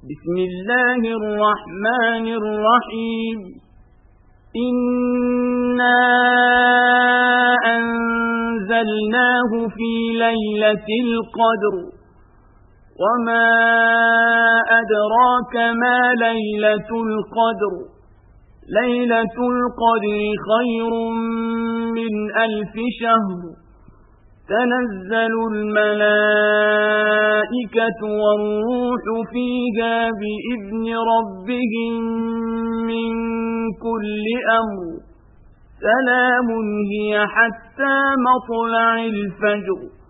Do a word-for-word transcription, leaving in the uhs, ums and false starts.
بسم الله الرحمن الرحيم إنا أنزلناه في ليلة القدر وما أدراك ما ليلة القدر ليلة القدر خير من ألف شهر تنزل الملائكة والروح فيها بإذن ربهم من كل أمر سلام هي حتى مطلع الفجر.